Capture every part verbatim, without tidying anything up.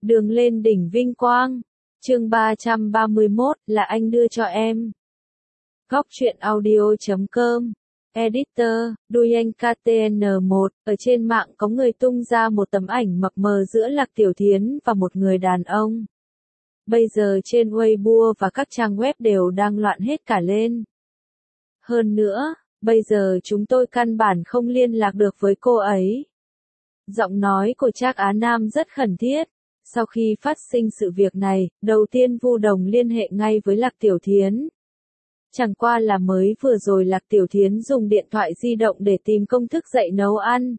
Đường lên đỉnh vinh quang. Chương ba trăm ba mươi mốt là anh đưa cho em. Góc truyện audio chấm com. Editor, Duyen K T N một, ở trên mạng có người tung ra một tấm ảnh mập mờ giữa Lạc Tiểu Thiến và một người đàn ông. Bây giờ trên Weibo và các trang web đều đang loạn hết cả lên. Hơn nữa, bây giờ chúng tôi căn bản không liên lạc được với cô ấy. Giọng nói của Trác Á Nam rất khẩn thiết. Sau khi phát sinh sự việc này, đầu tiên Vu Đồng liên hệ ngay với Lạc Tiểu Thiến. Chẳng qua là mới vừa rồi Lạc Tiểu Thiến dùng điện thoại di động để tìm công thức dạy nấu ăn.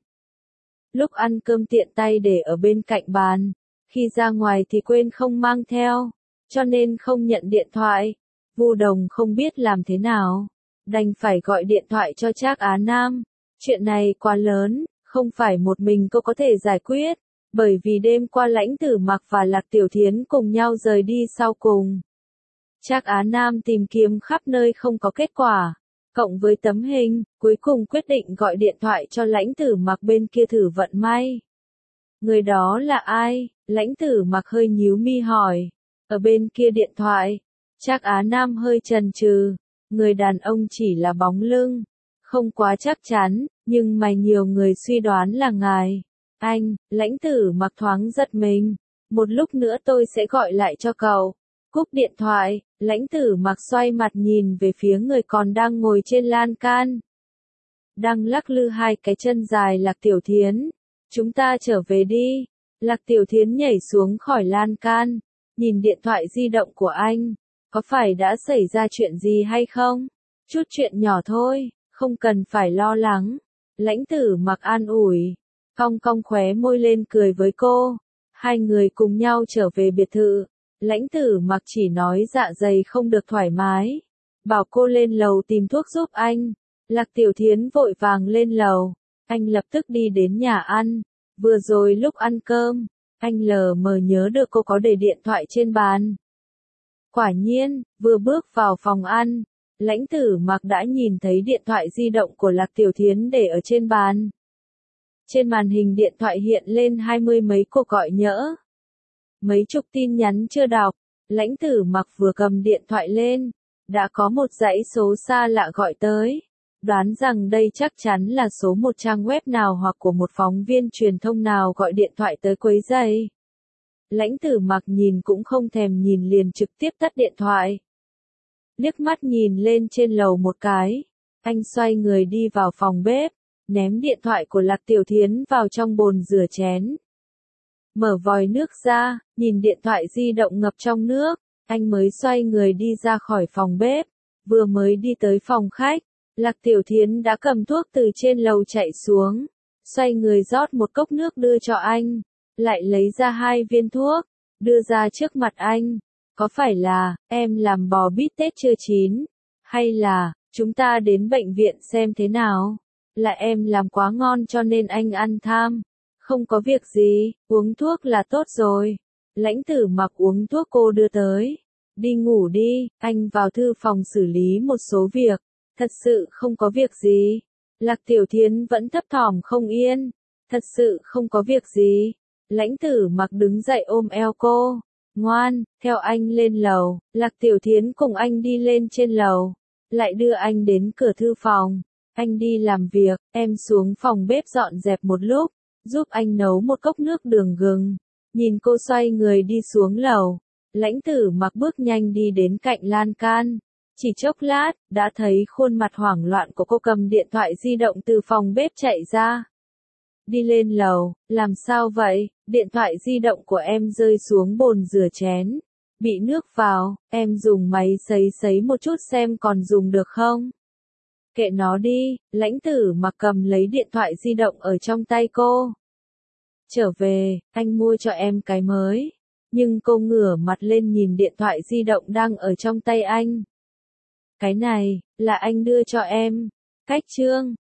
Lúc ăn cơm tiện tay để ở bên cạnh bàn, khi ra ngoài thì quên không mang theo, cho nên không nhận điện thoại. Vu Đồng không biết làm thế nào, đành phải gọi điện thoại cho Trác Á Nam. Chuyện này quá lớn, không phải một mình cô có thể giải quyết. Bởi vì đêm qua Lãnh Tử Mặc và Lạc Tiểu Thiến cùng nhau rời đi sau cùng. Trác Á Nam tìm kiếm khắp nơi không có kết quả. Cộng với tấm hình, cuối cùng quyết định gọi điện thoại cho Lãnh Tử Mặc bên kia thử vận may. Người đó là ai? Lãnh Tử Mặc hơi nhíu mi hỏi. Ở bên kia điện thoại, Trác Á Nam hơi chần chừ. Người đàn ông chỉ là bóng lưng. Không quá chắc chắn, nhưng mà nhiều người suy đoán là ngài. Anh, Lãnh Tử Mặc thoáng giật mình. Một lúc nữa tôi sẽ gọi lại cho cậu. Cúp điện thoại, Lãnh Tử Mặc xoay mặt nhìn về phía người còn đang ngồi trên lan can. Đang lắc lư hai cái chân dài Lạc Tiểu Thiến. Chúng ta trở về đi. Lạc Tiểu Thiến nhảy xuống khỏi lan can. Nhìn điện thoại di động của anh. Có phải đã xảy ra chuyện gì hay không? Chút chuyện nhỏ thôi, không cần phải lo lắng. Lãnh Tử Mặc an ủi. Cong cong khóe môi lên cười với cô. Hai người cùng nhau trở về biệt thự. Lãnh Tử Mặc chỉ nói dạ dày không được thoải mái. Bảo cô lên lầu tìm thuốc giúp anh. Lạc Tiểu Thiến vội vàng lên lầu. Anh lập tức đi đến nhà ăn. Vừa rồi lúc ăn cơm, anh lờ mờ nhớ được cô có để điện thoại trên bàn. Quả nhiên, vừa bước vào phòng ăn, Lãnh Tử Mặc đã nhìn thấy điện thoại di động của Lạc Tiểu Thiến để ở trên bàn. Trên màn hình điện thoại hiện lên hai mươi mấy cuộc gọi nhỡ. Mấy chục tin nhắn chưa đọc. Lãnh Tử Mặc vừa cầm điện thoại lên, đã có một dãy số xa lạ gọi tới. Đoán rằng đây chắc chắn là số một trang web nào hoặc của một phóng viên truyền thông nào gọi điện thoại tới quấy rầy. Lãnh Tử Mặc nhìn cũng không thèm nhìn liền trực tiếp tắt điện thoại. Liếc mắt nhìn lên trên lầu một cái, anh xoay người đi vào phòng bếp. Ném điện thoại của Lạc Tiểu Thiến vào trong bồn rửa chén. Mở vòi nước ra, nhìn điện thoại di động ngập trong nước, anh mới xoay người đi ra khỏi phòng bếp. Vừa mới đi tới phòng khách, Lạc Tiểu Thiến đã cầm thuốc từ trên lầu chạy xuống. Xoay người rót một cốc nước đưa cho anh, lại lấy ra hai viên thuốc, đưa ra trước mặt anh. Có phải là, em làm bò bít tết chưa chín? Hay là, chúng ta đến bệnh viện xem thế nào? Là em làm quá ngon cho nên anh ăn tham. Không có việc gì, uống thuốc là tốt rồi. Lãnh Tử Mặc uống thuốc cô đưa tới. Đi ngủ đi, anh vào thư phòng xử lý một số việc. Thật sự không có việc gì. Lạc Tiểu Thiến vẫn thấp thỏm không yên. Thật sự không có việc gì. Lãnh Tử Mặc đứng dậy ôm eo cô. Ngoan, theo anh lên lầu. Lạc Tiểu Thiến cùng anh đi lên trên lầu. Lại đưa anh đến cửa thư phòng. Anh đi làm việc, em xuống phòng bếp dọn dẹp một lúc, giúp anh nấu một cốc nước đường gừng. Nhìn cô xoay người đi xuống lầu, Lãnh Tử Mặc bước nhanh đi đến cạnh lan can. Chỉ chốc lát, đã thấy khuôn mặt hoảng loạn của cô cầm điện thoại di động từ phòng bếp chạy ra. Đi lên lầu, làm sao vậy? Điện thoại di động của em rơi xuống bồn rửa chén. Bị nước vào, em dùng máy sấy sấy một chút xem còn dùng được không? Kệ nó đi, Lãnh Tử Mặc cầm lấy điện thoại di động ở trong tay cô. Trở về, anh mua cho em cái mới. Nhưng cô ngửa mặt lên nhìn điện thoại di động đang ở trong tay anh. Cái này, là anh đưa cho em. Cách chương.